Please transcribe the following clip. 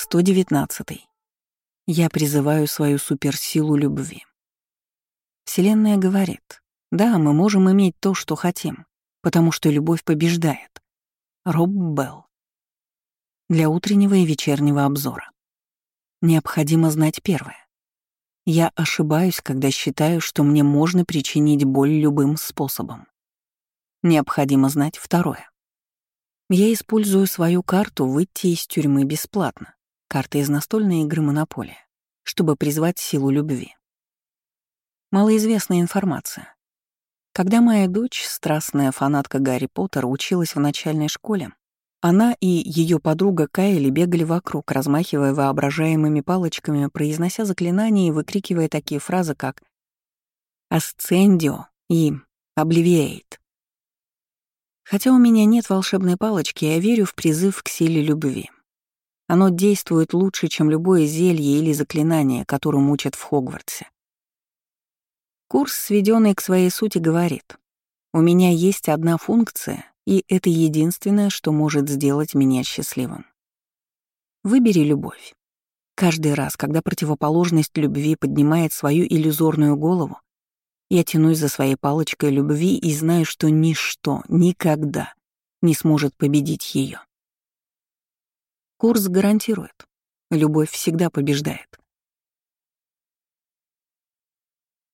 119. Я призываю свою суперсилу любви. Вселенная говорит, да, мы можем иметь то, что хотим, потому что любовь побеждает. Роб Белл. Для утреннего и вечернего обзора. Необходимо знать первое. Я ошибаюсь, когда считаю, что мне можно причинить боль любым способом. Необходимо знать второе. Я использую свою карту «Выйти из тюрьмы бесплатно», карта из настольной игры «Монополия», чтобы призвать силу любви. Малоизвестная информация. Когда моя дочь, страстная фанатка Гарри Поттера, училась в начальной школе, она и ее подруга Кайли бегали вокруг, размахивая воображаемыми палочками, произнося заклинания и выкрикивая такие фразы, как «Асцендио» и «Обливиэйт». Хотя у меня нет волшебной палочки, я верю в призыв к силе любви. Оно действует лучше, чем любое зелье или заклинание, которым учат в Хогвартсе. Курс, сведенный к своей сути, говорит, у меня есть одна функция, и это единственное, что может сделать меня счастливым. Выбери любовь. Каждый раз, когда противоположность любви поднимает свою иллюзорную голову, я тянусь за своей палочкой любви и знаю, что ничто никогда не сможет победить ее. Курс гарантирует, любовь всегда побеждает.